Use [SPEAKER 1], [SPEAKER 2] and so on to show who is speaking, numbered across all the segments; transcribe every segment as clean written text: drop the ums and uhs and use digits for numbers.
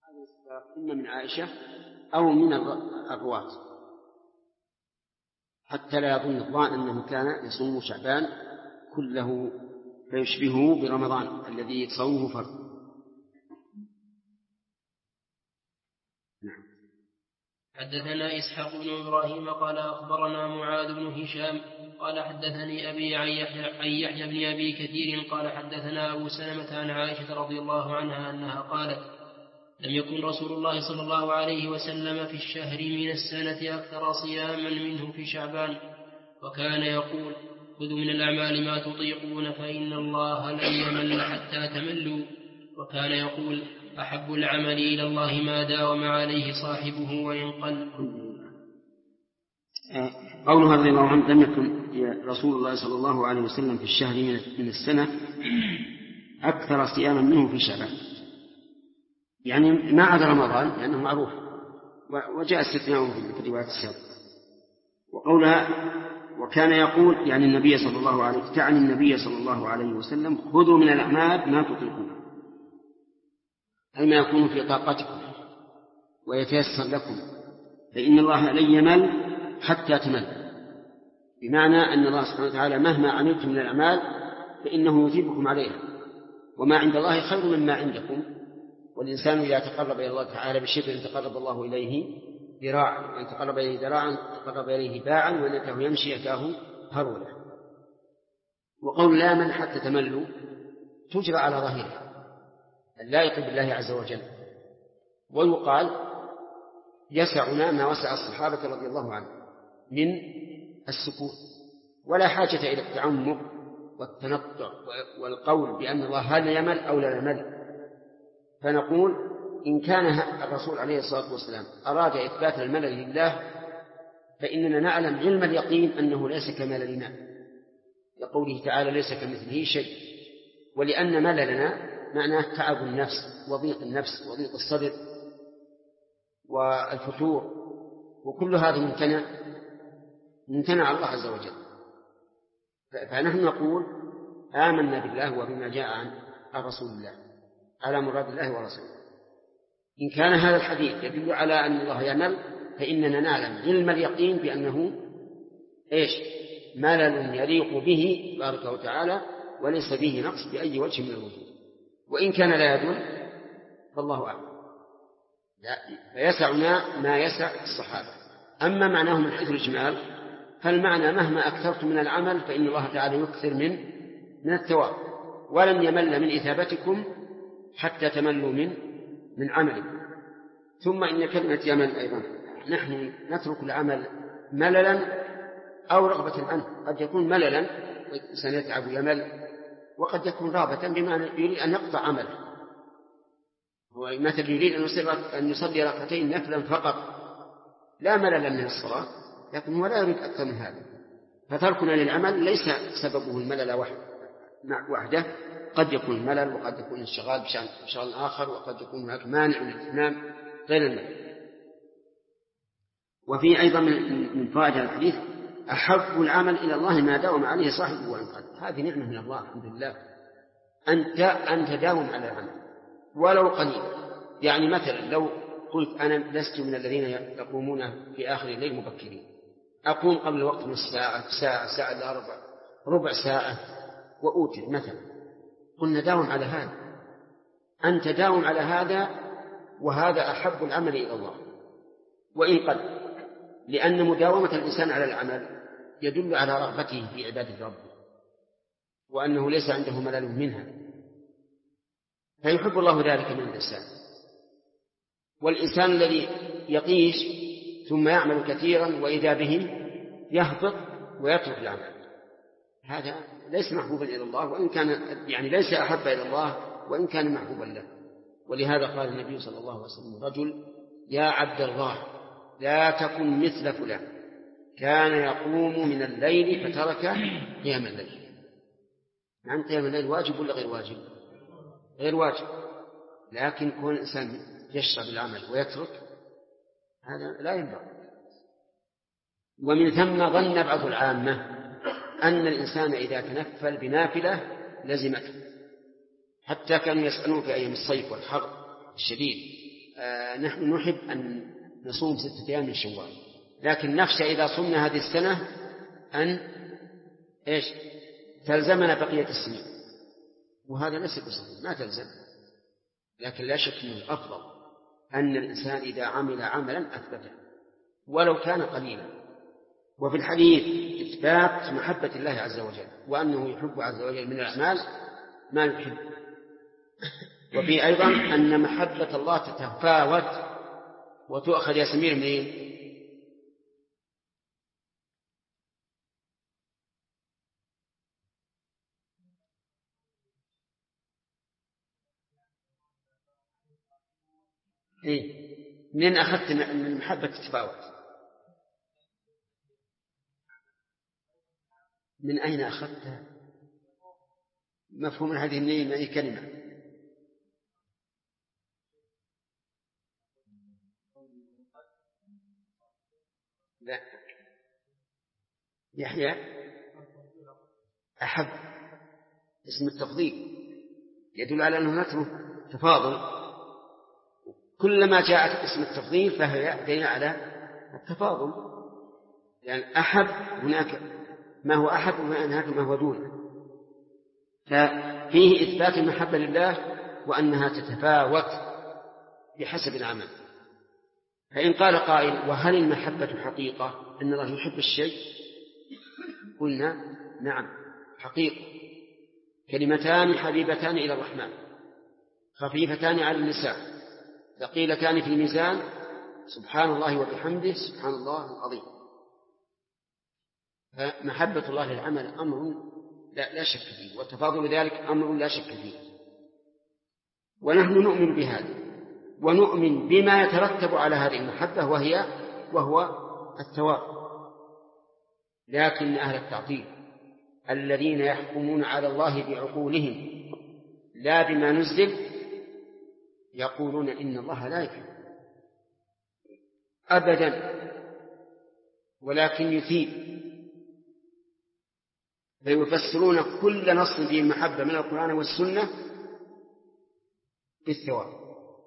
[SPEAKER 1] إما من عائشة أو من الرواة، حتى لا يظن الظان أنه كان يصوم شعبان كله فيشبهه برمضان الذي صومه فرض.
[SPEAKER 2] حدثنا إسحاق بن إبراهيم قال أخبرنا معاذ بن هشام قال حدثني أبي عن يحيى بن أبي كثير قال حدثنا أبو سلمة عن عائشة رضي الله عنها أنها قالت لم يكن رسول الله صلى الله عليه وسلم في الشهر من السنة أكثر صياما منه في شعبان، وكان يقول خذوا من الأعمال ما تطيقون فإن الله لن يمل حتى تملوا، وكان يقول أحب العمل إلى الله ما داوم عليه صاحبه وإن قل.
[SPEAKER 1] قولها رضي الله عنه لم يكن رسول الله صلى الله عليه وسلم في الشهر من السنة أكثر صياما منه في شعبان، يعني ما عدا رمضان لأنه معروف وجاء استثناءه في رواية السابق. وقولها وكان يقول يعني النبي صلى الله عليه تعني النبي صلى الله عليه وسلم خذوا من الأعمال ما تطيقون، أي ما يكون في طاقتكم ويتيسر لكم، فإن الله لن يمل حتى تمل، بمعنى أن الله سبحانه وتعالى مهما عملتم من الأعمال فإنه يثيبكم عليها، وما عند الله خير مما عندكم. والإنسان إذا تقرب إلى الله تعالى بشبر تقرب الله إليه ذراعا، وإن تقرب إليه ذراعا تقرب إليه باعا، وإنه يمشي يكاه هرولا. وقول لا من حتى تملوا تجرى على ظاهرها اللائق بالله عز وجل، ويقال يسعنا ما وسع الصحابة رضي الله عنهم من السكوت، ولا حاجة إلى التعمق والتنطع والقول بأن الله هل يمل أو لا يمل. فنقول إن كان الرسول عليه الصلاة والسلام أراد إثبات الملل لله فإننا نعلم علم اليقين أنه ليس كمللنا، لقوله تعالى ليس كمثله شيء، ولأن مللنا معناه تعب النفس وضيق النفس وضيق الصدر والفتور، وكل هذا ممتنع الله عز وجل. فنحن نقول آمنا بالله وبما جاء عن رسول الله على مراد الله ورسوله. إن كان هذا الحديث يدل على أن الله يمل فإننا نعلم علم اليقين بأنه ملل يليق به تبارك وتعالى وليس به نقص بأي وجه من الوجود. وإن كان لا يدل فالله أعلم، فيسعنا ما يسع الصحابة. أما معناه من حيث الإجمال فالمعنى مهما أكثرت من العمل فإن الله تعالى يكثر من الثواب، ولن يمل من إثابتكم حتى تملوا من عملكم. ثم إن كلمة يمل أيضا نحن نترك العمل مللا أو رغبة عنه، قد يكون مللا سنتعب يمل، وقد يكون رغبة بمعنى يريد أن يقطع عمله، هو مثل يريد أن يصلي ركعتين نفلا فقط لا مللا من الصلاة، لكن هو لا يريد أكثر من هذا. فتركنا للعمل ليس سببه الملل وحده، قد يكون الملل وقد يكون الشغال بشغل آخر، وقد يكون هناك مانع من الإتمام غير الملل. وفي أيضا من فوائد الحديث أحب العمل إلى الله ما داوم عليه صاحبه وإن قل. هذه نعمة من الله الحمد لله، أن تداوم على العمل ولو قليلا. يعني مثلا لو قلت أنا لست من الذين يقومون في آخر الليل مبكرين، أقوم قبل الوقت نصف ساعة إلا ربع ساعة وأوتر مثلا، قلنا داوم على هذا، أن تداوم على هذا، وهذا أحب العمل إلى الله وإن قل، لأن مداومة الإنسان على العمل يدل على رغبته في عبادة ربه وأنه ليس عنده ملل منها، فيحب الله ذلك من الإنسان. والإنسان الذي يطيش ثم يعمل كثيرا وإذا به يهبط ويترك العمل، هذا ليس محبوبا إلى الله، وإن كان يعني ليس أحب إلى الله وإن كان محبوبا له. ولهذا قال النبي صلى الله عليه وسلم رجل يا عبد الله لا تكن مثل فلان كان يقوم من الليل فترك قيام الليل. عن قيام الليل واجب ولا غير واجب؟ غير واجب، لكن كون الإنسان يشرب العمل ويترك هذا لا ينبغي. ومن ثم ظن بعض العامة أن الإنسان إذا تنفل بنافلة لزمته، حتى كانوا يسألون في أيام الصيف والحر الشديد نحن نحب أن نصوم 6 أيام من شوال، لكن نخشى إذا صمنا هذه السنة أن تلزمنا بقية السنين، وهذا ليس بصحيح، ما تلزم. لكن لا شك أنه الأفضل أن الإنسان إذا عمل عملا أثبته ولو كان قليلا. وفي الحديث إثبات محبة الله عز وجل، وأنه يحب عز وجل من الأعمال ما يحب. وفي أيضا أن محبة الله تتفاوت وتؤخذ يا سمير منين؟ منين أخذت من محبة تتفاوت؟ من أين أخذتها؟ مفهوم هذه منين؟ أي كلمة؟ لا. يحيى أحب اسم التفضيل يدل على أنه هناك تفاضل، كلما جاءت اسم التفضيل فهي دليل على التفاضل، يعني أحب هناك ما هو أحب وهناك ما هو دونه، ففيه إثبات المحبة لله وأنها تتفاوت بحسب العمل. فإن قال قائل وهل المحبة حقيقة أن الله يحب الشيء؟ قلنا نعم حقيقة، كلمتان حبيبتان إلى الرحمن خفيفتان على اللسان ثقيلتان في الميزان سبحان الله وبحمده سبحان الله العظيم. فمحبة الله للعمل أمر لا شك فيه، والتفاضل ذلك أمر لا شك فيه، ونحن نؤمن بهذا ونؤمن بما يترتب على هذه المحبة وهو الثواب. لكن أهل التعطيل الذين يحكمون على الله بعقولهم لا بما نزل يقولون إن الله لا يحب أبدا ولكن يثيب، فيفسرون كل نص فيه المحبة من القرآن والسنة بالثواب.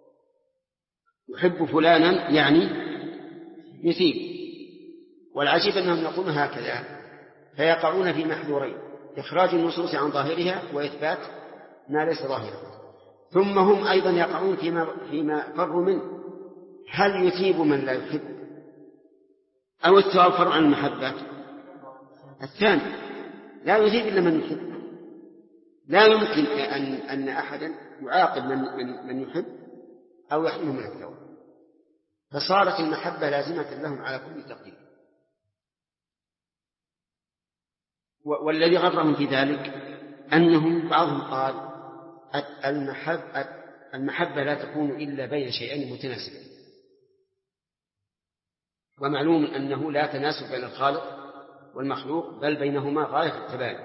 [SPEAKER 1] يحب فلانا يعني يثيب، والعجيب أنهم يقولون هكذا فيقعون في محذورين: إخراج النصوص عن ظاهرها وإثبات ما ليس ظاهرا. ثم هم أيضا يقعون فيما فروا منه: هل يثيب من لا يحب أو الثواب فرع عن المحبة؟ الثاني لا يثيب إلا من يحب. لا يمكن أن أحدا يعاقب من يحب أو يحرمه من الثواب، فصارت المحبة لازمة لهم على كل تقدير. والذي غرهم في ذلك أنهم بعضهم قال المحبة لا تكون إلا بين شيئين متناسبين، ومعلوم أنه لا تناسب بين الخالق والمخلوق بل بينهما غاية التباين،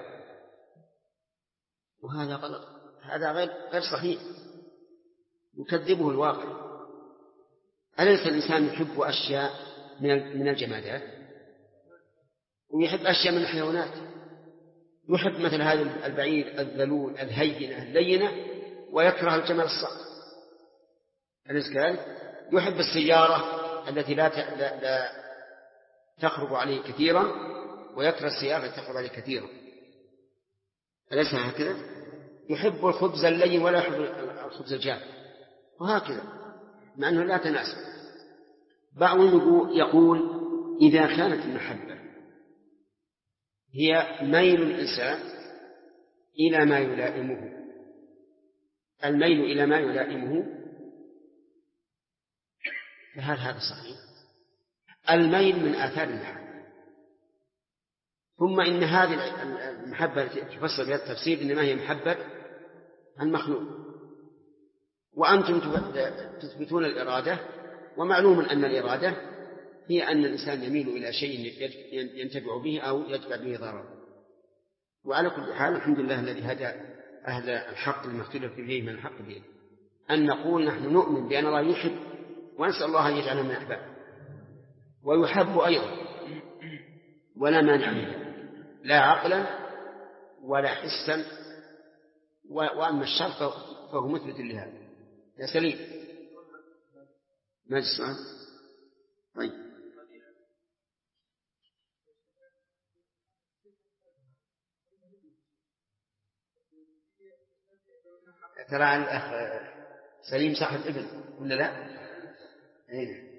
[SPEAKER 1] وهذا غلط، هذا غير صحيح، يكذبه الواقع. أليس الإنسان يحب أشياء من الجمادات ويحب أشياء من الحيوانات؟ يحب مثل هذا البعير الذلول الهينة اللينة ويكره الجمل الصعب، أليس كذلك؟ يحب السيارة التي لا تخرج عليه كثيرا ويكره السيارة التي تخرج عليه كثيرا، أليس هكذا؟ يحب الخبز اللين ولا يحب الخبز الجاف، وهكذا، مع أنه لا تناسب. بعضهم يقول إذا كانت المحبة هي ميل الإنسان إلى ما يلائمه، الميل إلى ما يلائمه، فهل هذا صحيح؟ الميل من آثار المحبة. ثم إن هذه المحبة التي تفسر بهذا التفسير إنما هي محبة المخلوق، وأنتم تثبتون الإرادة، ومعلوم أن الإرادة هي أن الإنسان يميل إلى شيء ينتفع به أو يدفع به ضرر. وعلى كل حال الحمد لله الذي هدى أهل الحق لما اختلف فيه من الحق به، أن نقول نحن نؤمن بأن الله يحب ونسأل الله أن يجعلنا من أحبابه، ويحب أيضا ولا مانع منه لا عقلا ولا حسا، وأما الشر فهو مثبت لهذا. يا سليم، ما السؤال؟ طيب ترى الأخ سليم صاحب ابن ولا لا؟ أين؟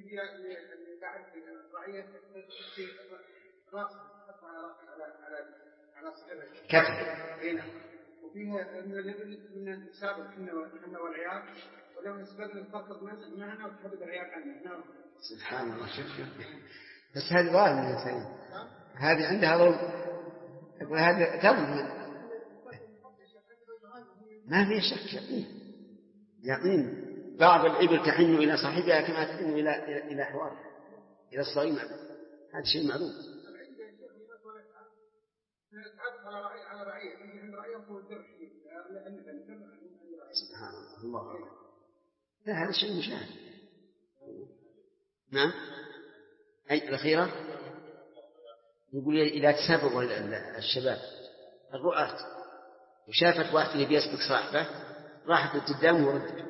[SPEAKER 1] كتب.
[SPEAKER 3] وفيها من الابل من السابق كنا والعيال ولو نسبقنا الفقر معنا وتحدد العيال عنه.
[SPEAKER 1] سبحان الله. شوف بس هذه ظالم من سليم، هذه عندها ظلم. يقول هذا تظلم، ما في شك. يقين بعض الإبل تحن إلى صاحبها كما تحن إلى حوارها إلى الصغير. هذا شيء معلوم. سبحان الله. لا هذا شيء مشاهد. نعم. أي الأخيرة يقول إذا تسابق الشباب الرؤاة وشافت واحد اللي بيسبق صاحبه راحت قدامه وردت.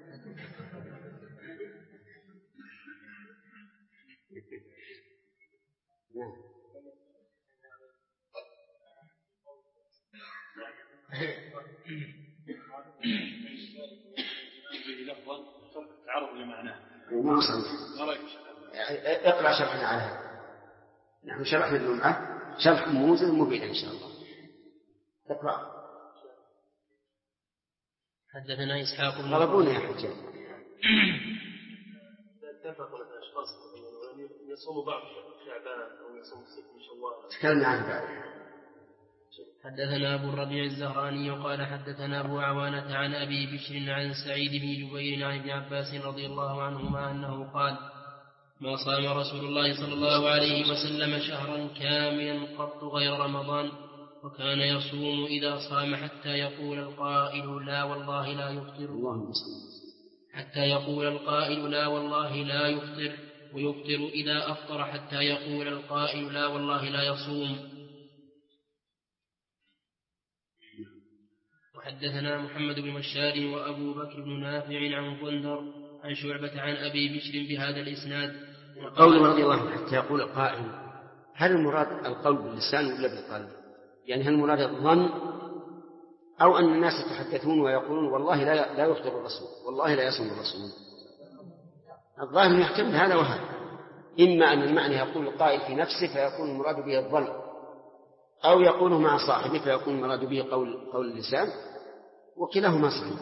[SPEAKER 4] تعرض لمعناه
[SPEAKER 1] ما وصل. اقرأ شرحنا على هذا. نحن شرحنا الجمعة شرح موجز مبين إن شاء الله. اقرأ.
[SPEAKER 2] حدثنا إسحاق بن
[SPEAKER 1] غلبونا يا حجاج.
[SPEAKER 4] اتفق الأشخاص يصوم بعض شعبان أو يصوم الست من شوال.
[SPEAKER 1] تكلمنا عنه بعد.
[SPEAKER 2] حدثنا أبو الربيع الزهراني قال حدثنا أبو عوانة عن أبي بشر عن سعيد بن جبير عن ابن عباس رضي الله عنهما أنه قال ما صام رسول الله صلى الله عليه وسلم شهرا كاملا قط غير رمضان وكان يصوم إذا صام حتى يقول القائل لا والله لا يفطر حتى يقول القائل لا والله لا يفطر ويفطر إذا أفطر حتى يقول القائل لا والله لا يصوم. وحدثنا محمد بن بشار وأبو بكر بن نافع عن غندر عن شعبة عن أبي بشر بهذا الإسناد.
[SPEAKER 1] قوله رضي الله عنه حتى يقول القائل، هل المراد القول باللسان ولا بالقلب؟ يعني هل المراد الظن أو أن الناس يتحدثون ويقولون والله لا يفطر الرسول والله لا يصوم الرسول؟ الظاهر يحتمل هذا وهذا، إما أن المعنى يقول القائل في نفسه فيكون المراد به الظن، أو يقوله مع صاحبه فيكون المراد به قول اللسان، وكلاهما صحيح.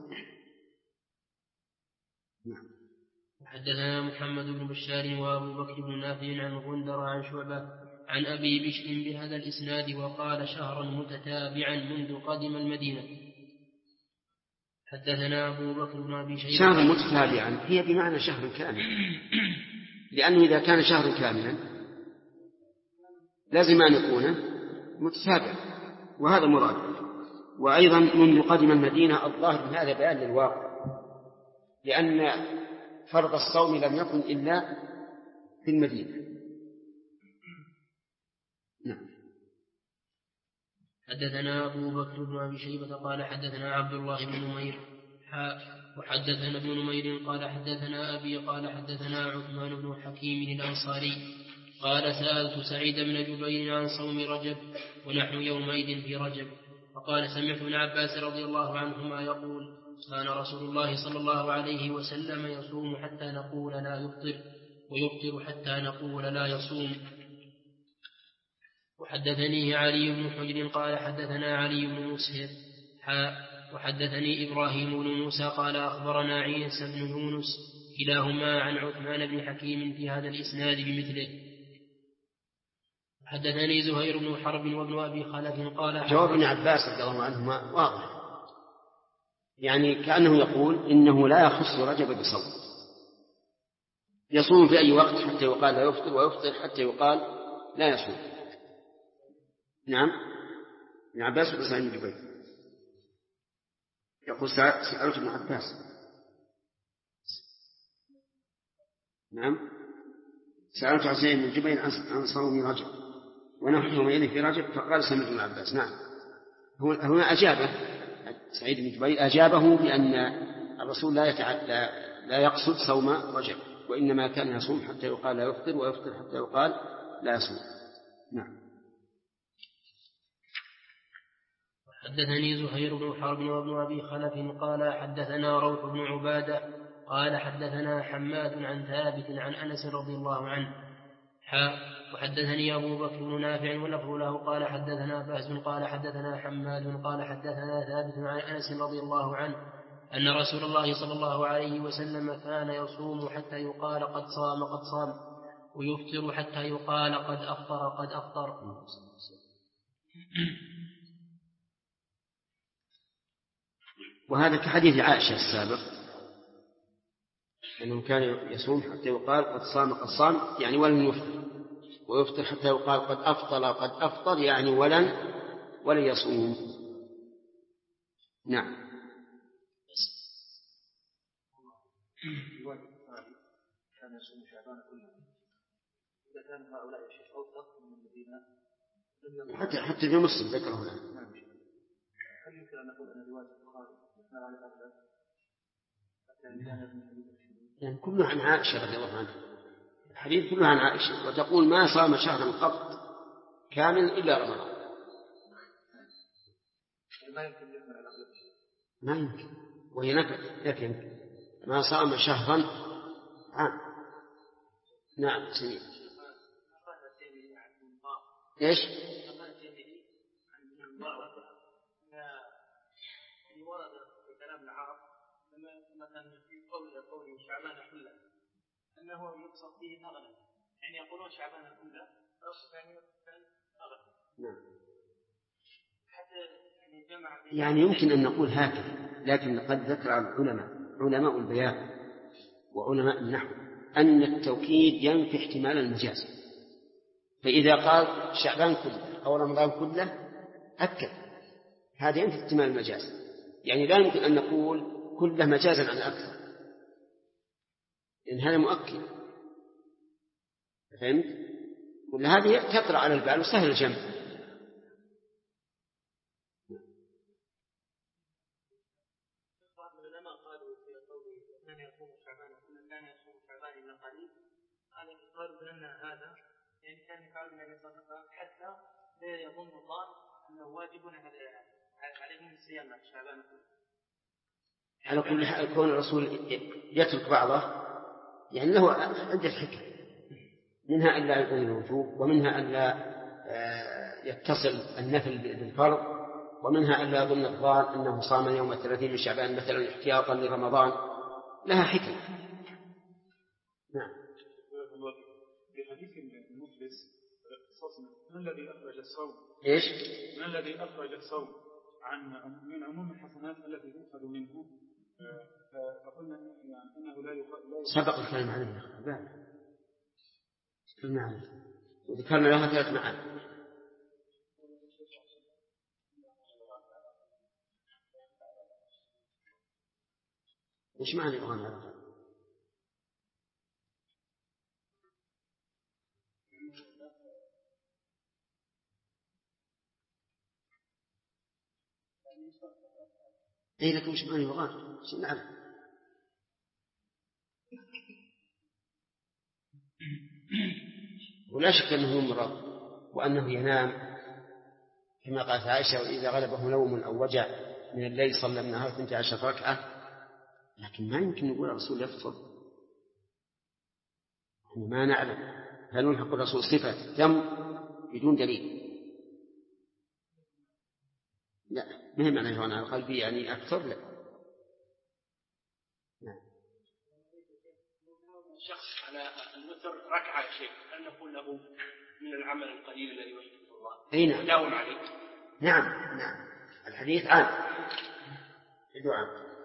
[SPEAKER 2] حدثنا محمد بن بشار وأبو بكر بن نافع عن غندر عن شعبة عن أبي بشر بهذا الإسناد وقال شهرا متتابعا منذ قدم المدينة. حدثنا أبو بكر بن أبي شيبة.
[SPEAKER 1] شهرا متتابعا هي بمعنى شهر كامل، لأنه إذا كان شهر كاملا لازم أن يكون متتابع، وهذا مراد. وأيضا منذ قدم المدينة الظاهر من هذا بيان للواقع، لأن فرض الصوم لم يكن إلا في المدينة. نعم.
[SPEAKER 2] حدثنا أبو بكر بن أبي شيبة قال حدثنا عبد الله بن نمير وحدثنا ابن نمير قال حدثنا أبي قال حدثنا عثمان بن حكيم الأنصاري قال سألت سعيد بن جبير عن صوم رجب ونحن يومئذ في رجب، فقال سمعت ابن عباس رضي الله عنهما يقول كان رسول الله صلى الله عليه وسلم يصوم حتى نقول لا يفطر ويفطر حتى نقول لا يصوم. وحدثني علي بن حجر قال حدثنا علي بن مسهر وحدثني إبراهيم بن موسى قال أخبرنا عيسى بن يونس كلاهما عن عثمان بن حكيم في هذا الإسناد بمثله. حدثني زهير بن حرب وابن أبي خلف قال
[SPEAKER 1] جواب ابن عباس رضي الله عنهما واضح، يعني كأنه يقول إنه لا يخص رجب بصوم، يصوم في أي وقت حتى يقال لا يفطر ويفطر حتى يقال لا يصوم. نعم. ابن عباس ولا سعيد بن جبير؟ يقول سألت ابن عباس. نعم. سألت عن سعيد بن جبير عن صوم رجب ونحن يومئذ في رجب، فقال سمعت ابن عباس. نعم. هنا أجابه سعيد بن جبير، أجابه بأن الرسول لا لا يقصد صوم رجب، وإنما كان يصوم حتى يقال لا يفطر، ويفطر حتى يقال لا يصوم. نعم.
[SPEAKER 2] حدثني زهير بن حرب وابن أبي خلف قال حدثنا روح بن عبادة قال حدثنا حماد عن ثابت عن أنس رضي الله عنه وحدثني أبو بكر بن نافع ولفظ له قال حدثنا بهز قال حدثنا حماد قال حدثنا ثابت عن أنس رضي الله عنه أن رسول الله صلى الله عليه وسلم كان يصوم حتى يقال قد صام ويفطر حتى يقال قد أفطر.
[SPEAKER 1] وهذا كحديث عائشة السابق أنه كان يصوم حتى يقال قد صام يعني ولن يفطر، ويفطر حتى يقال قد أفطر يعني ولن يصوم. نعم.
[SPEAKER 5] كان يصوم شعبان كله. إذا كان هؤلاء الشيخ أوثق من الذين
[SPEAKER 1] حتى في مسلم ذكره هنا.
[SPEAKER 5] هل يمكن أن نقول أن رواية البخاري مثنى على الأغلب حتى إن كان ابن حديث
[SPEAKER 1] يعني كله عن عائشة رضي الله عنها، الحديث كله عن عائشة، وتقول ما صام شهرا قط كامل إلا رمضان.
[SPEAKER 5] ما يمكن يحمل على الأغلب،
[SPEAKER 1] ما يمكن، وهي نكت، لكن ما صام شهرا عام. نعم سميع. ايش؟
[SPEAKER 5] ورد في كلام العرب مثلا في قول شعبان كله انه يقصد فيه الاغلب، يعني يقولون شعبان كله يقصد يعني الاغلب.
[SPEAKER 1] نعم.
[SPEAKER 5] حتى يعني جمع
[SPEAKER 1] يعني يمكن ان نقول هكذا، لكن قد ذكر علماء البيان وعلماء النحو ان التوكيد ينفي احتمال المجاز، فاذا قال شعبان كله او رمضان كله اكد هذا ينفي احتمال المجاز، يعني لا يمكن أن نقول كله مجازا عن أكثر، لأن هذا مؤكد. فهمت؟ وهذه تطرأ على البال وسهل الجمع.
[SPEAKER 5] العلماء قالوا في قوله كان يصوم شعبان كان يصوم شعبان إلا قليل، قالوا بأن هذا يعني كان يفعل النبي صلى الله عليه وسلم حتى لا يظن الله أنه واجب عليهم الصيام شعبان.
[SPEAKER 1] على كل حال كون الرسول يترك بعضه يعني له عدة حكم، منها أن لا يكون الوجوب، ومنها أن لا يتصل النفل بالفرض، ومنها أن لا يظن الظان أنه صام يوم 30 من شعبان مثلا احتياطا لرمضان، لها حكم. نعم.
[SPEAKER 6] في حديث المفلس من الذي أخرج الصوم؟
[SPEAKER 1] إيش؟
[SPEAKER 6] من الذي أخرج الصوم من عموم الحسنات التي يؤخذ منه؟ فقلنا يعني أنه لا
[SPEAKER 1] سبق الكلام عنه المعنى وذكرنا لها 3 معاني. وش معنى القرآن هذا؟ لكن وش معنى القرآن؟ نعرف. ولا شك أنه يمرض وأنه ينام كما قالت عائشة وإذا غلبه نوم أو وجع من الليل صلى النهار 12 ركعة، لكن ما يمكن نقول الرسول يفطر، ما نعلم هل نلحق الرسول صفة دم بدون دليل؟ لا، مهم أن يهون على قلبي يعني أكثر. لا.
[SPEAKER 5] شخص على الوتر ركعة يا شيخ، هل نقول له من العمل القليل الذي يحبه الله؟
[SPEAKER 1] أي نعم.
[SPEAKER 5] يداوم عليه.
[SPEAKER 1] نعم. الحديث عام عام.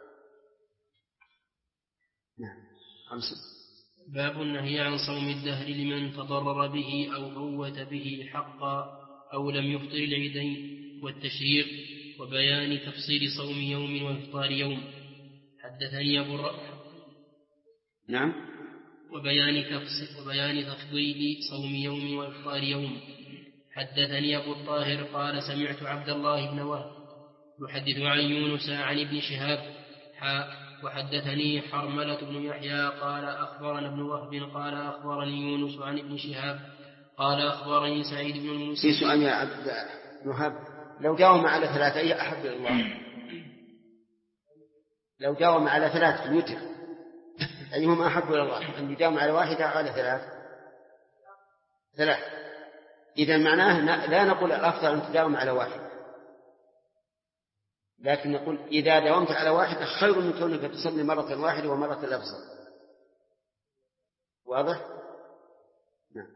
[SPEAKER 1] نعم. 5.
[SPEAKER 2] باب النهي عن صوم الدهر لمن تضرر به أو فوت به حقا أو لم يفطر العيدين والتشريق، وبيان تفصيل صوم يوم وإفطار يوم. حدثني أبو
[SPEAKER 1] نعم.
[SPEAKER 2] وبيان تفضيل صوم يوم وإفطار يوم. حدثني أبو الطاهر قال سمعت عبد الله بن وهب يحدث عن يونس عن ابن شهاب وحدثني حرملة بن يحيى قال أخبرنا ابن وهب قال أخبرني يونس عن ابن شهاب قال أخبرني سعيد بن المسيب.
[SPEAKER 1] في سؤال يا عبد الوهاب، لو داوم على 3 أي أحب إلى الله؟ لو داوم على 3 في الوتر أيهما أحب إلى الله؟ أن يداوم على 1 أو على 3؟ إذا معناه لا نقول الأفضل أن تداوم على 1، لكن نقول إذا داومت على 1 خير من كونك تصلي مرة واحدة ومرة الأفضل. واضح؟ نعم.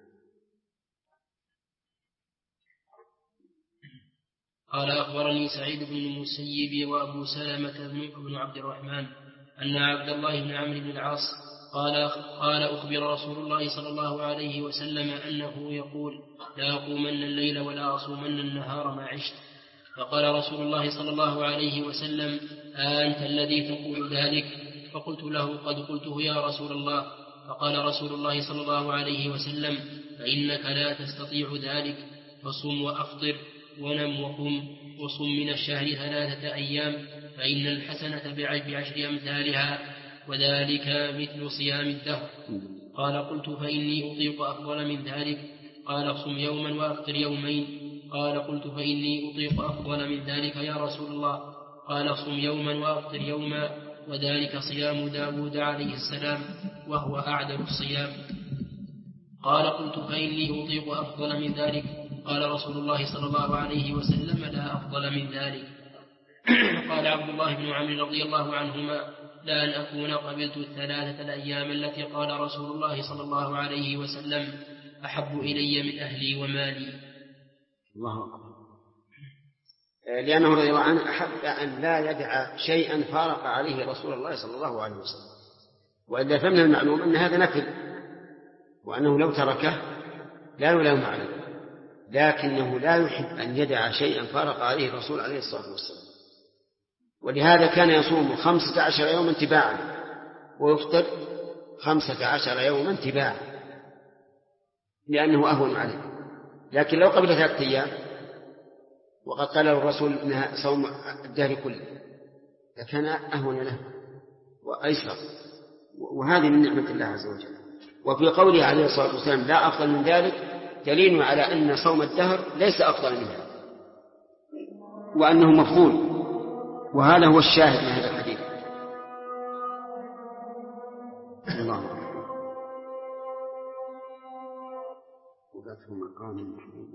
[SPEAKER 2] قال أخبرني سعيد بن المسيب وأبو سلمة بن عبد الرحمن أن عبد الله بن عمرو بن العاص قال أخبر رسول الله صلى الله عليه وسلم أنه يقول لا أقومن الليل ولا أصومن النهار ما عشت. فقال رسول الله صلى الله عليه وسلم أنت الذي تقول ذلك؟ فقلت له قد قلته يا رسول الله. فقال رسول الله صلى الله عليه وسلم فإنك لا تستطيع ذلك، فصم وأفطر ونم وقم وصم من الشهر 3 أيام فإن الحسنة ب10 أمثالها وذلك مثل صيام الدهر. قال قلت فإني أطيق أفضل من ذلك؟ قال صم يوما وأفطر يومين. قال قلت فإني أطيق أفضل من ذلك يا رسول الله؟ قال صم يوما وأفطر يوما وذلك صيام داود عليه السلام وهو أعدل الصيام. قال قلت فإني أطيق أفضل من ذلك؟ قال رسول الله صلى الله عليه وسلم لا أفضل من ذلك. قال عبد الله بن عمرو رضي الله عنهما لا أن أكون قبلت 3 الأيام التي قال رسول الله صلى الله عليه وسلم أحب إلي من أهلي ومالي.
[SPEAKER 1] الله أكبر. لأنه رضي الله عنه أحب أن لا يدع شيئا فارق عليه رسول الله صلى الله عليه وسلم، وإلا فمن المعلوم أن هذا نفل، وأنه لو تركه لا يلام عليه، لكنه لا يحب أن يدع شيئا فارق عليه الرسول عليه الصلاة والسلام. ولهذا كان يصوم 15 يوما تباعا ويفطر 15 يوما تباعا لأنه أهون عليه. لكن لو قبل 3 أيام وقد قال الرسول إنها صوم الدهر كله لكان أهون له وأيسر، وهذه من نعمة الله عز وجل. وفي قوله عليه الصلاة والسلام لا أفضل من ذلك دليل على أن صوم الدهر ليس أفضل منه وأنه مفضول، وهذا هو الشاهد من هذا الحديث. الله وقفه مقام محمود.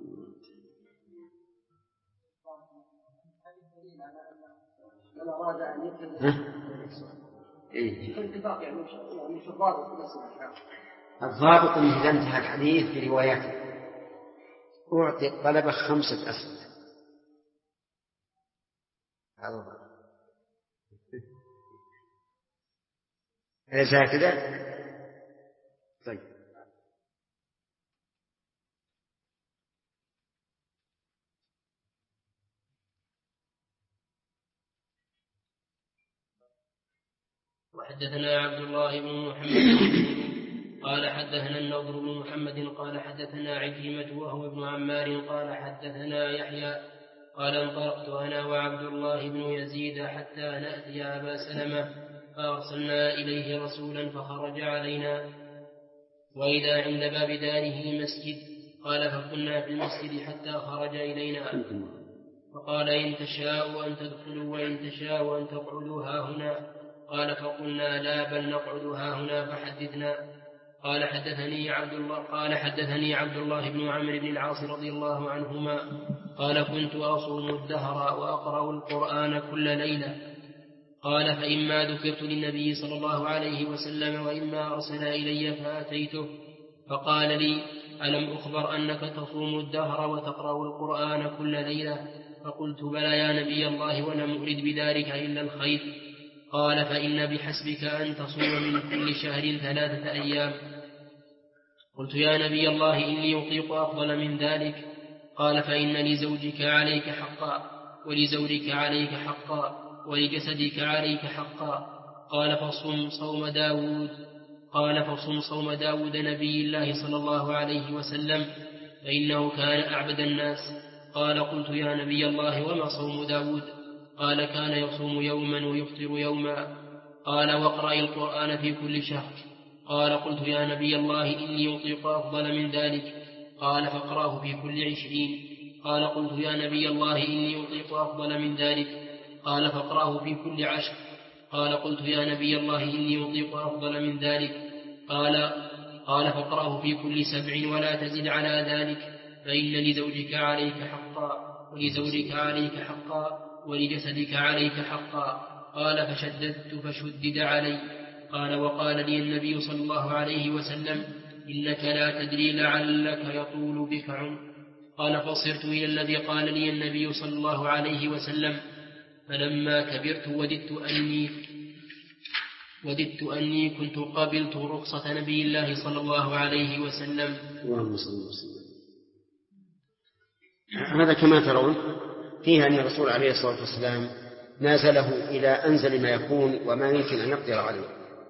[SPEAKER 3] من أراد أن يكتب الاتفاق يعني مش الضابط في نفس الأحكام.
[SPEAKER 1] الضابط أنه إذا انتهى الحديث برواياته أعطي طلبة 5 أسئلة. هذا الضابط. أليس هكذا؟ طيب.
[SPEAKER 2] وحدثنا عبد الله بن محمد قال حدثنا النضر بن محمد قال حدثنا عكرمة وهو ابن عمار قال حدثنا يحيى قال انطلقت أنا وعبد الله بن يزيد حتى نأتي أبا سلمة فأرسلنا إليه رسولا فخرج علينا وإذا عند باب داره مسجد. قال فكنا في المسجد حتى خرج إلينا فقال إن تشاءوا أن تدخلوا وإن تشاءوا أن تقعدوا هاهنا. قال فقلنا لا بل نقعد هاهنا فحدثنا. قال حدثني عبد الله بن عمرو بن العاص رضي الله عنهما قال كنت أصوم الدهر وأقرأ القرآن كل ليلة. قال فإما ذكرت للنبي صلى الله عليه وسلم وإما أرسل إلي فأتيته فقال لي ألم أخبر أنك تصوم الدهر وتقرأ القرآن كل ليلة؟ فقلت بلى يا نبي الله ولم أرد بذلك إلا الخير. قال فإن بحسبك أن تصوم من كل شهر 3 أيام. قلت يا نبي الله إني أطيق أفضل من ذلك. قال فإن لزوجك عليك حقا ولزورك عليك حقا ولجسدك عليك حقا. قال فصم صوم داود نبي الله صلى الله عليه وسلم فإنه كان أعبد الناس. قال قلت يا نبي الله وما صوم داود؟ قال كان يصوم يوما ويفطر يوما. قال واقرأ القرآن في كل شهر. قال قلت يا نبي الله إني أطيق أفضل من ذلك. قال فاقرأه في كل 20. قال قلت يا نبي الله إني أطيق أفضل من ذلك. قال فاقرأه في كل 10. قال قلت يا نبي الله إني أطيق أفضل من ذلك. قال فاقرأه في كل 7 ولا تزد على ذلك، فإن لزوجك عليك حقا، ولزوجك عليك حقا، ولجسدك عليك حقا. قال فشددت فشدد علي. قال وقال لي النبي صلى الله عليه وسلم إنك لا تدري لعلك يطول بك عمر. قال فصرت إلى الذي قال لي النبي صلى الله عليه وسلم، فلما كبرت وددت أني كنت قبلت رخصة نبي الله صلى الله عليه وسلم.
[SPEAKER 1] اللهم صل وسلم. هذا كما ترون فيها أن الرسول عليه الصلاة والسلام نازله إلى أنزل ما يكون وما يمكن أن يقدر عليه،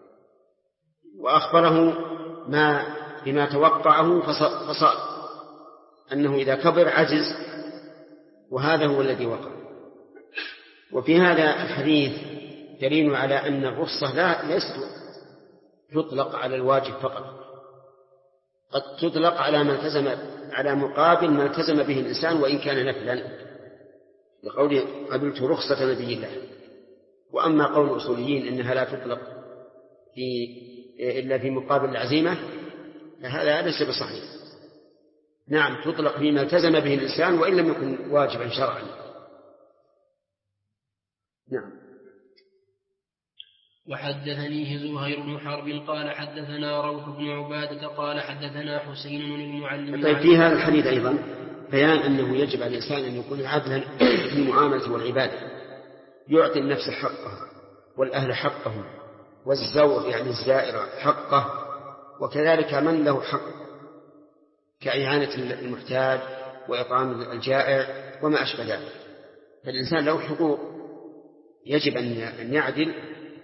[SPEAKER 1] وأخبره بما توقعه فصار أنه إذا كبر عجز، وهذا هو الذي وقع. وفي هذا الحديث دليل على أن الرخصة ليست تطلق على الواجب فقط، قد تطلق على مقابل ما التزم به الإنسان وإن كان نفلا، لقوله قبلت رخصة نبي الله. وأما قول الأصوليين إنها لا تطلق إلا في مقابل العزيمة، هذا ليس بصحيح. نعم تطلق فيما التزم به الإنسان وإن لم يكن واجبا شرعا. نعم.
[SPEAKER 2] وحدثنيه زهير بن حرب قال حدثنا روح بن عبادة قال حدثنا حسين بن المعلم.
[SPEAKER 1] طيب في هذا الحديث أيضا بيان أنه يجب على الإنسان أن يكون عدلا في المعاملة والعبادة، يعطي النفس حقها والأهل حقهم والزور يعني الزائرة حقه، وكذلك من له حق كإعانة المحتاج وإطعام الجائع وما أشبه ذلك. فالإنسان له حقوق يجب أن يعدل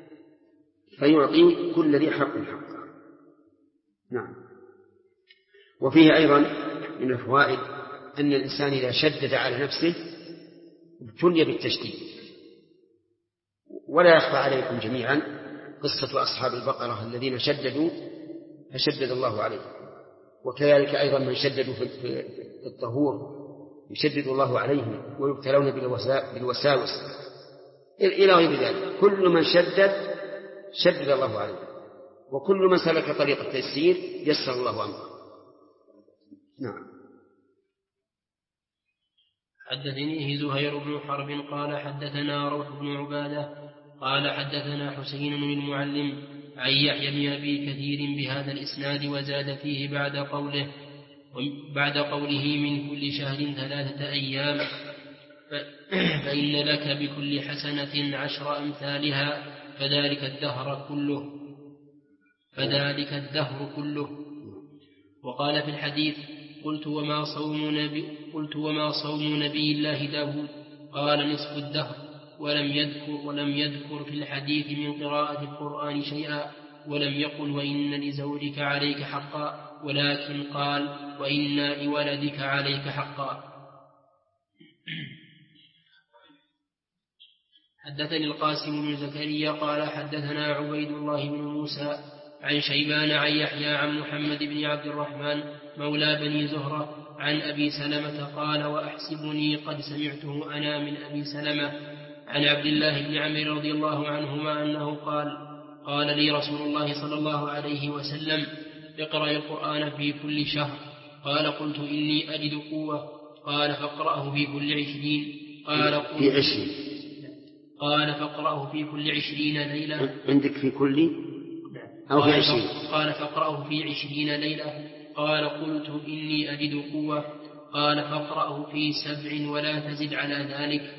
[SPEAKER 1] فيعطي كل ذي حق حقه. نعم. وفيه أيضا من الفوائد أن الإنسان إذا شدد على نفسه ابتلي بالتشديد. ولا يخفى عليكم جميعا قصة أصحاب البقرة الذين شددوا فشدد الله عليهم، وكذلك أيضا من شددوا في الطهور يشدد الله عليهم ويبتلون بالوساوس إلى غير ذلك. كل من شدد الله عليه، وكل من سلك طريق التيسير يسر الله أمره. نعم.
[SPEAKER 2] حدثنيه زهير بن حرب قال حدثنا روح بن عبادة قال حدثنا حسين بن المعلم عن يحيى بن أبي كثير بهذا الإسناد وزاد فيه بعد قوله من كل شهر 3 أيام، فإن لك بكل حسنة 10 أمثالها فذلك الدهر كله. وقال في الحديث قلت وما صوم نبي الله داود؟ قال نصف الدهر، ولم يذكر في الحديث من قراءة القرآن شيئا، ولم يقل وإن لزوجك عليك حقا، ولكن قال وإن لولدك عليك حقا. حدثني القاسم بن زكريا قال حدثنا عبيد الله بن موسى عن شيبان عن يحيى عن محمد بن عبد الرحمن مولى بني زهرة عن أبي سلمة قال وأحسبني قد سمعته أنا من أبي سلمة عن عبد الله بن عمرو رضي الله عنهما أنه قال لي رسول الله صلى الله عليه وسلم اقرأ القرآن في كل شهر. قال قلت إني أجد قوة. قال فاقرأه في كل 20. قال فاقرأه في كل 20 ليلة.
[SPEAKER 1] عندك في كل أو في 20؟
[SPEAKER 2] قال فاقرأه في 20 ليلة. قال قلت إني أجد قوة. قال فاقرأه في 7 ولا تزد على ذلك.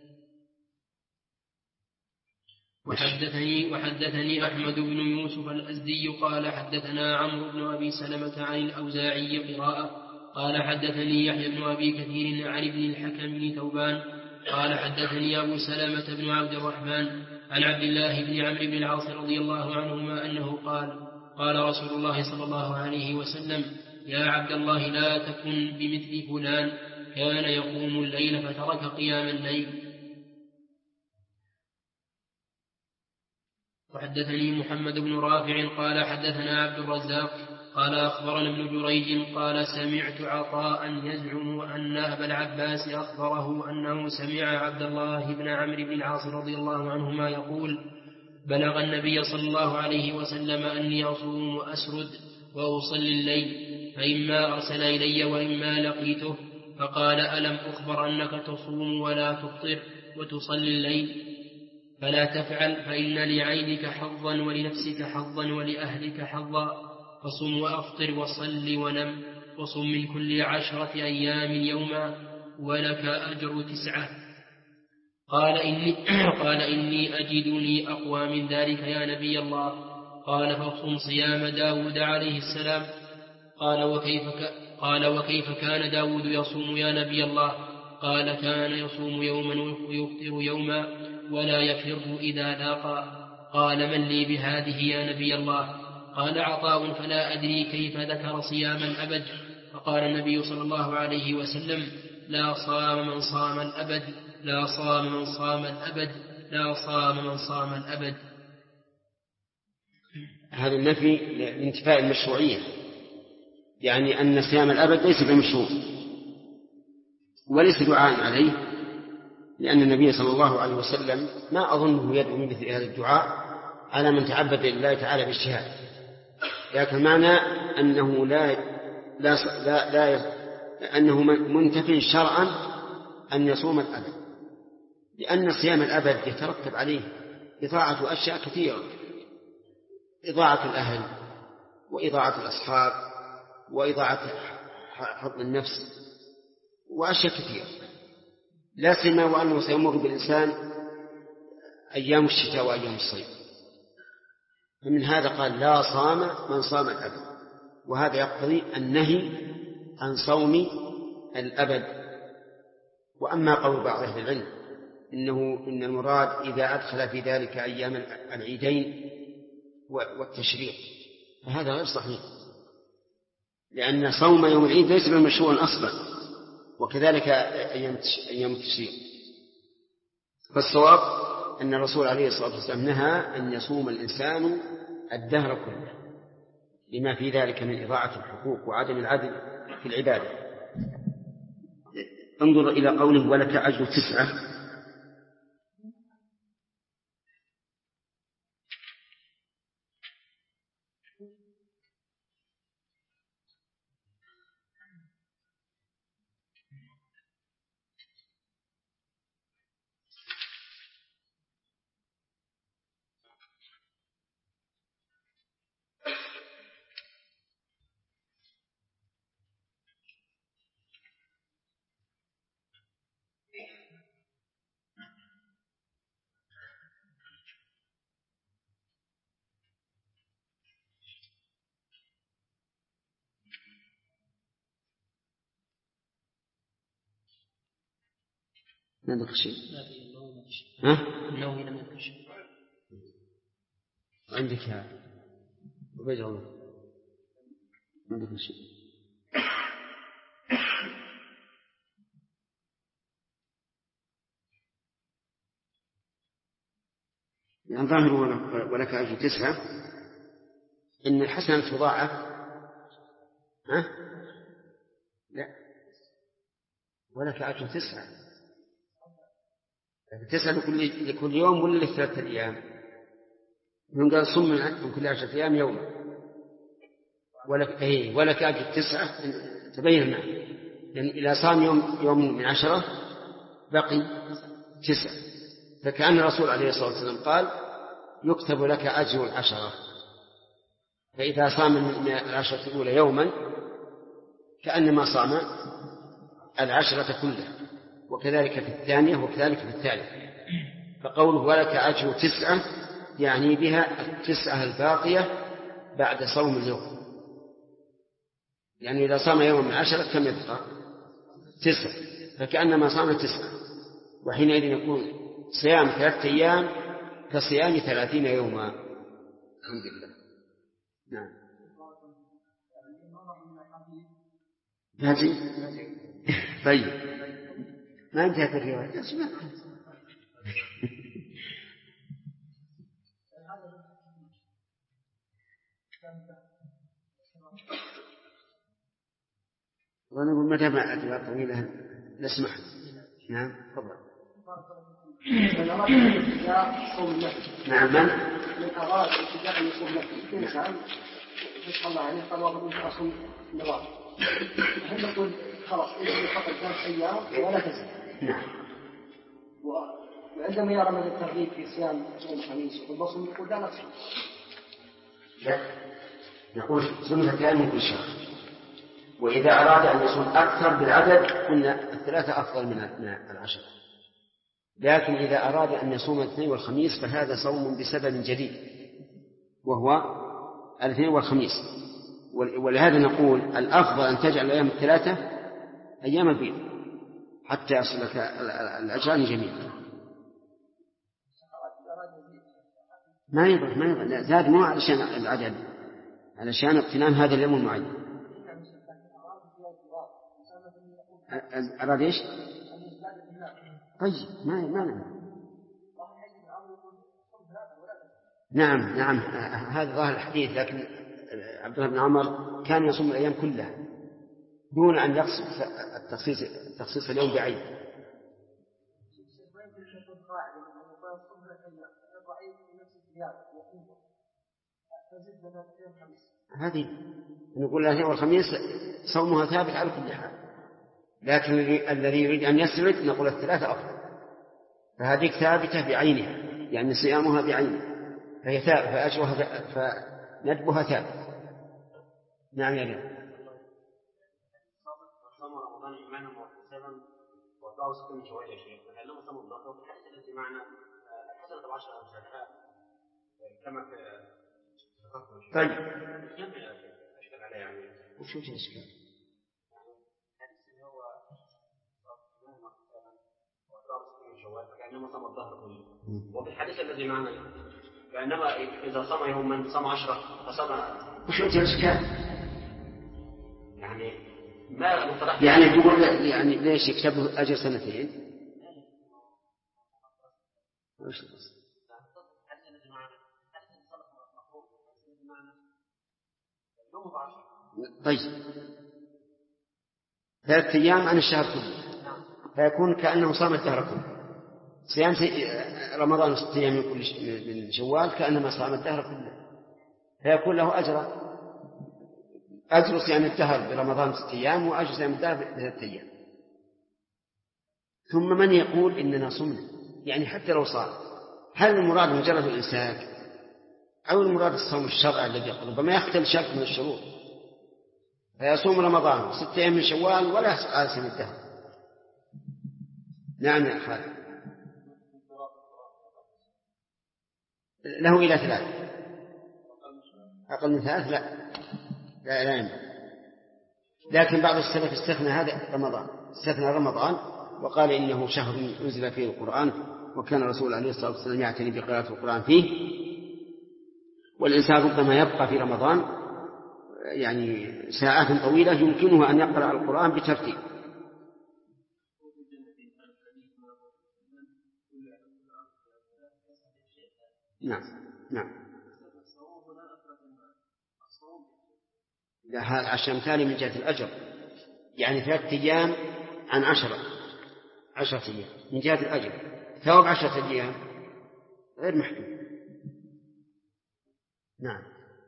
[SPEAKER 2] وحدثني أحمد بن يوسف الأزدي قال حدثنا عمرو بن أبي سلمة عن الأوزاعي قراءة. قال حدثني يحيى بن أبي كثير عن ابن الحكم بن ثوبان قال حدثني أبو سلمة بن عبد الرحمن عن عبد الله بن عمرو بن العاص رضي الله عنهما أنه قال رسول الله صلى الله عليه وسلم يا عبد الله لا تكن بمثل فلان كان يقوم الليل فترك قيام الليل. وحدثني محمد بن رافع قال حدثنا عبد الرزاق قال أخبرنا ابن جريج قال سمعت عطاء يزعم أن أبا العباس أخبره أنه سمع عبد الله بن عمرو بن العاص رضي الله عنهما يقول بلغ النبي صلى الله عليه وسلم أني أصوم وأسرد وأصلي الليل فإما أرسل إلي وإما لقيته فقال ألم أخبر أنك تصوم ولا تفطر وتصلي الليل فلا تفعل فإن لعينك حظا ولنفسك حظا ولأهلك حظا فصم وأفطر وصل ونم وصم من كل 10 أيام يوما ولك أجر 9. قال إني أجدني أقوى من ذلك يا نبي الله. قال فصم صيام داود عليه السلام. قال وكيف كان داود يصوم يا نبي الله؟ قال كان يصوم يوما ويفطر يوما ولا يفر إذا لاقى. قال من لي بهذه يا نبي الله؟ قال عطاء فلا أدري كيف ذكر صيام الأبد. فقال النبي صلى الله عليه وسلم لا صام من صام الأبد لا صام من صام الأبد لا صام من صام الأبد.
[SPEAKER 1] هذا النفي لانتفاء المشروعية، يعني أن صيام الأبد ليس بمشروع وليس دعاء عليه، لأن النبي صلى الله عليه وسلم ما أظنه يدعو مثل هذا الدعاء على من تعبد لله تعالى باجتهاد، لكن معنى أنه أنه منتفي شرعا أن يصوم الأبد، لأن صيام الأبد يترتب عليه إضاعة أشياء كثيرة، إضاعة الأهل وإضاعة الأصحاب وإضاعة حظ النفس وأشياء كثيرة، لا سيما وأنه سيمر بالإنسان أيام الشتاء وأيام الصيف. فمن هذا قال لا صام من صام الأبد، وهذا يقتضي النهي عن صوم الأبد. وأما قول بعض أهل العلم إن المراد إذا أدخل في ذلك أيام العيدين والتشريق فهذا غير صحيح، لأن صوم يوم العيد ليس بالمشروع أصلا، وكذلك أيام التشريق. فالصواب أن الرسول عليه الصلاة والسلام نهى أن يصوم الإنسان الدهر كله لما في ذلك من إضاعة الحقوق وعدم العدل في العبادة. انظر إلى قوله ولك أجر 9. ما ذكر شيء؟
[SPEAKER 2] النووي لم يذكر شيء.
[SPEAKER 1] عندك يا عبيد الله ما ذكر شيء. يعني ظاهر ولك أجر 9 إن الحسنة تضاعف. لا ولك أجر 9 لكل يوم ولا ل3 أيام؟ من قال صم من كل 10 أيام يوما ولك أجر 9 تبين معه، لأن إذا صام يوم من 10 بقي 9، فكأن الرسول عليه الصلاة والسلام قال يكتب لك أجر 10، فإذا صام من 10 الأولى يوما كأنما صام 10 كلها، وكذلك في الثانية وكذلك في الثالثة. فقوله ولك أجر 9 يعني بها 9 الباقية بعد صوم اليوم، يعني إذا صام يوم من 10 كم يبقى 9، فكأنما صام 9، وحينئذ يكون صيام 3 أيام كصيام 30 يوما. الحمد لله. نعم هذه طيب ما انتهت الرواية. ونقول متى مع أدوار طويلة نسمح. نعم تفضل. نعم
[SPEAKER 3] من أراد ابتداء يصوم نفسه إنسان فشح الله عليه قال وقد أنت أصوم نوافل هل نقول خلاص إذا فقط 3 أيام ولا تزيد؟
[SPEAKER 1] نعم.
[SPEAKER 3] وعندما يرى من الترغيب في صيام يوم الخميس والبصم يقول لا نقصد.
[SPEAKER 1] لا نقول سنة أيام من كل شهر، وإذا أراد أن يصوم أكثر بالعدد قلنا 3 أفضل من 10. لكن إذا أراد أن يصوم الاثنين والخميس فهذا صوم بسبب جديد وهو الاثنين والخميس. ولهذا نقول الأفضل أن تجعل أيام 3 أيام البيض حتى يصل لك الأجران جميعا. ما يضر لا زاد مو علشان العدد، علشان اغتنام هذا اليوم المعين. أراد إيش؟ طيب ما نعم هذا ظاهر الحديث. لكن عبد الله بن عمر كان يصوم الأيام كلها دون أن يقصد تخصيص اليوم بعين. هذه نقول الاثنين والخميس صومها ثابت على كل حال، لكن الذي يريد أن يسرد نقول 3 أفضل، فهذه ثابتة بعينها يعني صيامها بعينها فهي ثابتة فأجرها فندبها ثابت. نعم يا رب.
[SPEAKER 7] صوم رمضان إيمانا واحتسابا وضعوا 60 شوية شيء فكأنه صوم النقض الحديث الذي معنا الحسنة 10 أمثالها كما في
[SPEAKER 1] طيب
[SPEAKER 7] أشكال عليه يعني
[SPEAKER 1] وش الإشكال؟
[SPEAKER 7] كأنما صام الظهر كله. وفي الحديث الذي معنا كأنما إذا صام يوما صام 10 فصام.
[SPEAKER 1] وش الإشكال؟
[SPEAKER 7] يعني ما مصطلح
[SPEAKER 1] يعني تقول يعني ليش يكتب له أجر 2 وش القصة؟ طيب 3 أيام عن الشهر كله فيكون كأنه صام الدهر كله. صيام رمضان 6 أيام من شوال كأنما صام الدهر كله فيكون له أجر صيام الدهر برمضان 6 أيام وأجر صيام الدهر ب3 أيام. ثم من يقول إننا صمنا يعني حتى لو صار هل المراد مجرد الإمساك أو المراد الصوم الشرعي الذي يقول ربما يختل شرط من الشروط فيصوم رمضان 6 أيام من شوال ولا صيام الدهر. نعم يا خالد. له إلى 3 أقل من 3 لا ينبغي. لكن بعض السلف استثنى هذا رمضان وقال إنه شهر أنزل فيه القرآن وكان الرسول عليه الصلاة والسلام يعتني بقراءة القرآن فيه. والإنسان ربما يبقى في رمضان يعني ساعات طويلة يمكنه أن يقرأ القرآن بترتيب. نعم عشان ثاني من جهة الأجر يعني 3 أيام عن 10 أيام من جهة الأجر ثواب 10 أيام غير محدود. نعم.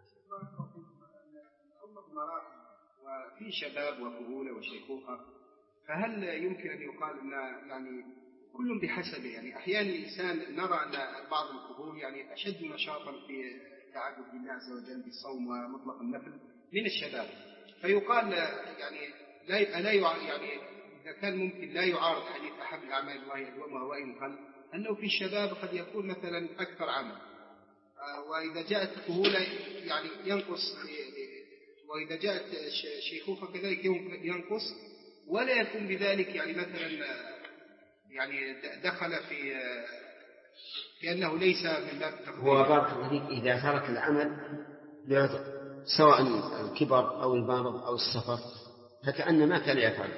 [SPEAKER 3] وفي شباب وكهولة وشيخوخة فهل يمكن أن يقال أن يعني كل بحسبه يعني أحيانا الإنسان نرى أن بعض الكهول يعني أشد نشاطا في التعبد بالله عز وجل بالصوم ومطلق النفل من الشباب فيقال يعني لا يعني إذا كان ممكن لا يعارض حديث أحب الأعمال الله أدومها وإن قل أنه في الشباب قد يكون مثلا أكثر عمل وإذا جاءت الكهولة يعني ينقص وإذا جاءت شيخوخة كذلك ينقص ولا يكون بذلك يعني مثلا يعني دخل في أنه ليس من باب التقدير.
[SPEAKER 1] هو باب إذا ترك العمل سواء الكبر أو المرض أو السفر فكأنما كان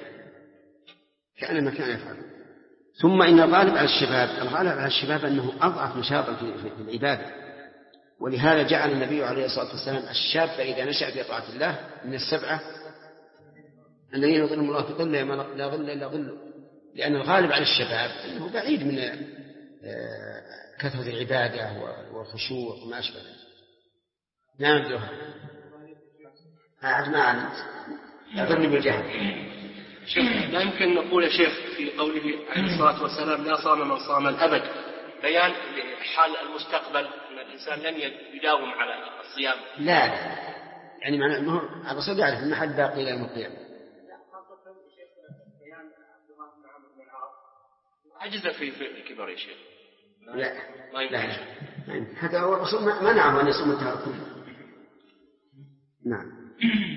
[SPEAKER 1] يفعل ثم إن الغالب على الشباب أنه أضعف نشاطا في العبادة ولهذا جعل النبي عليه الصلاة والسلام الشاب إذا نشأ في طاعة الله من 7 الذين يظلهم الله في ظله لا ظل إلا ظله، لأن الغالب على الشباب أنه بعيد من كثرة العبادة والخشوع وما أشبه ذلك. نعم جوهر ما علمت أعذرني بالجهل.
[SPEAKER 4] شيخ لا يمكن نقول يا شيخ في قوله عليه الصلاة والسلام لا صام من صام الأبد بيان لحال المستقبل أن الإنسان لن يداوم على الصيام؟
[SPEAKER 1] لا يعني معنى أنه الرسول يعرف أن حد باقي إلى يوم القيامة.
[SPEAKER 4] عجز في الكبر يا شيخ.
[SPEAKER 1] لا حتى هو الرسول منعه أن يصوم الدهر كله. نعم.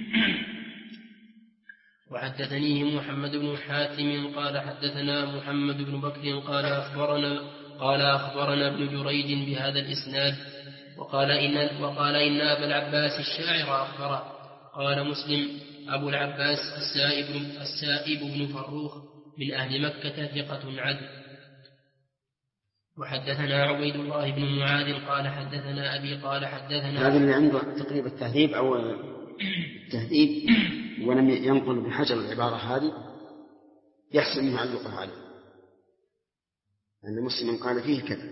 [SPEAKER 2] وحدثني محمد بن حاتم قال حدثنا محمد بن بكر قال أخبرنا ابن جريج بهذا الإسناد وقال إن أبا العباس الشاعر أخبره. قال مسلم أبو العباس السائب بن فروخ من أهل مكة ثقة عدل. وحدثنا عبيد الله بن معاذ قال حدثنا أبي قال حدثنا
[SPEAKER 1] هذا اللي عنده تقريب التهذيب أو التهذيب ولم ينقل بحجر العبارة هذه يحسن منه علقه عليه أن مسلم قال فيه كذا.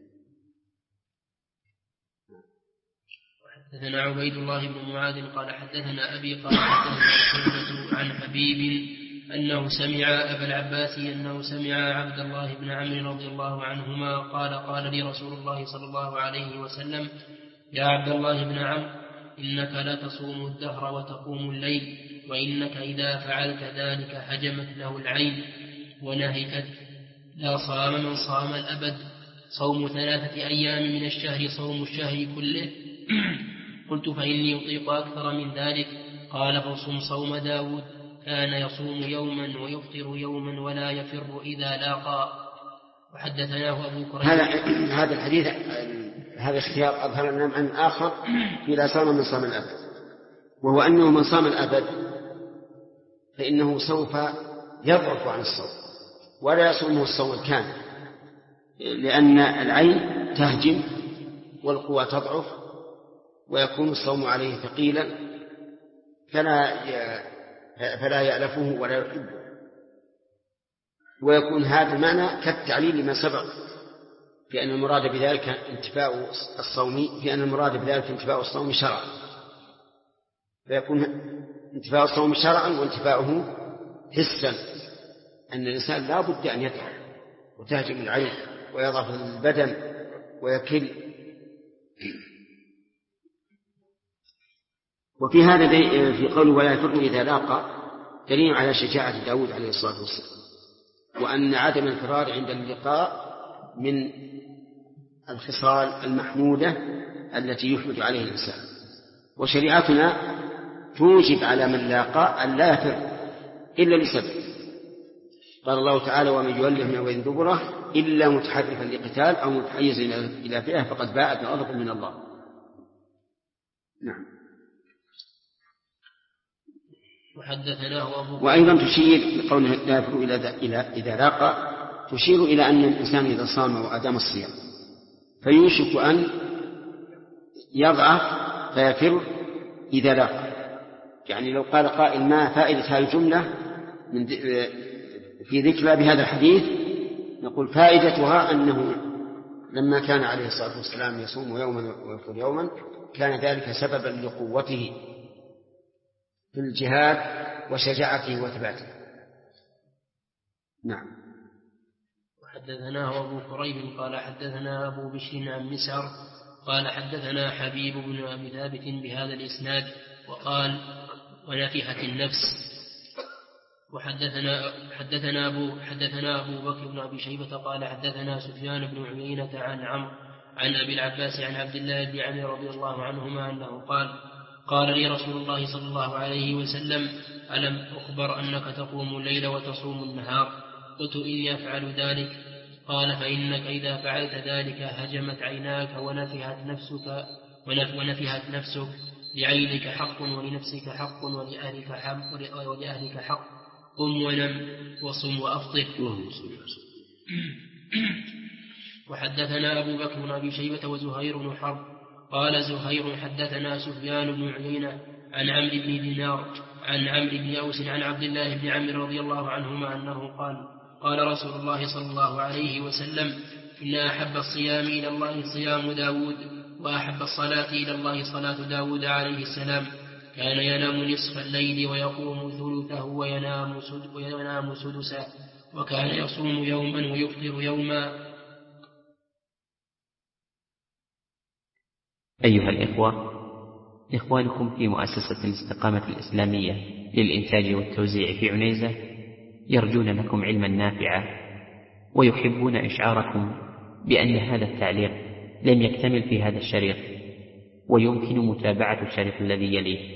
[SPEAKER 2] وحدثنا عبيد الله بن معاذ قال حدثنا أبي قال حدثنا عن حبيب أنه سمع أبا العباس أنه سمع عبد الله بن عمرو رضي الله عنهما قال لي رسول الله صلى الله عليه وسلم يا عبد الله بن عمرو إنك لا تصوم الدهر وتقوم الليل وإنك إذا فعلت ذلك هجمت له العين ونهكت. لا صام من صام الأبد صوم 3 أيام من الشهر صوم الشهر كله. قلت فإني أطيق أكثر من ذلك. قال فصم صوم داود كان يصوم يوما ويفطر يوما ولا يفر إذا لاقى. وحدثناه أبو كريم.
[SPEAKER 1] هذا الحديث هذا اختيار أظهر لنا عن آخر في لا صام من صام الأبد، وهو أنه من صام الأبد فإنه سوف يضعف عن الصوم ولا يصومه الصوم الكامل، لأن العين تهجم والقوى تضعف ويكون الصوم عليه ثقيلا فلا يألفه ولا يحبه، ويكون هذا المعنى كالتعليل لما سبق في أن المراد بذلك انتفاء الصوم شرعا، فيكون انتفاء الصوم شرعا وانتفاؤه حسا، أن الإنسان لا بد أن يتعب وتهجم العين ويضعف البدن ويكل. وفي هذا في قوله ولا يفر إذا لاقى دليل على شجاعة داود عليه الصلاة والسلام، وأن عدم الفرار عند اللقاء من الخصال المحمودة التي يحمد عليه الإنسان. وشريعتنا توجب على من لاقى أن لا يفر إلا لسبب. قال الله تعالى ومن يوله من يومئذ دبره إلا متحرفا لقتال أو متحيزا إلى فئة فقد باءت بغضب من الله. نعم. وأيضا تشير بقوله لا يفر إذا لاقى تشير إلى أن الإنسان إذا صام وأدام الصيام فيوشك أن يضعف فيفر إذا لاقى. يعني لو قال قائل ما فائدة هذه الجملة في ذكرى بهذا الحديث، نقول فائدتها أنه لما كان عليه الصلاة والسلام يصوم يوما ويفطر يوما كان ذلك سببا لقوته في الجهاد وشجاعته وثباته. نعم.
[SPEAKER 2] وحدثناه أبو كريب قال حدثنا أبو بشر عن مسعر قال حدثنا حبيب بن أبي ثابت بهذا الإسناد وقال ونفحت النفس. وحدثنا أبو بكر بن أبي شيبة قال حدثنا سفيان بن عيينة عن عمرو عن أبي العباس عن عبد الله بن عمرو رضي الله عنهما أنه قال لي رسول الله صلى الله عليه وسلم ألم أخبر أنك تقوم الليل وتصوم النهار؟ قلت إني أفعل ذلك. قال فإنك إذا فعلت ذلك هجمت عيناك ونفحت نفسك لعينك حق ولنفسك حق ولأهلك حق قم ونم وصم وأفطر. وحدثنا أبو بكر بن أبي شيبة وزهير بن حرب قال زهير حدثنا سفيان بن عيينة عن عمرو بن دينار عن عمرو بن أوس عن عبد الله بن عمرو رضي الله عنهما أنه قال رسول الله صلى الله عليه وسلم إن أحب الصيام إلى الله صيام داود وأحب الصلاة إلى الله صلاة داود عليه السلام كان ينام نصف الليل ويقوم ثلثه وينام سدسه وكان يصوم يوما ويفطر يوما.
[SPEAKER 8] أيها الإخوة، إخوانكم في مؤسسة الاستقامة الإسلامية للإنتاج والتوزيع في عنيزة يرجون لكم علما نافعا، ويحبون إشعاركم بأن هذا التعليق لم يكتمل في هذا الشريط، ويمكن متابعة الشريط الذي يليه.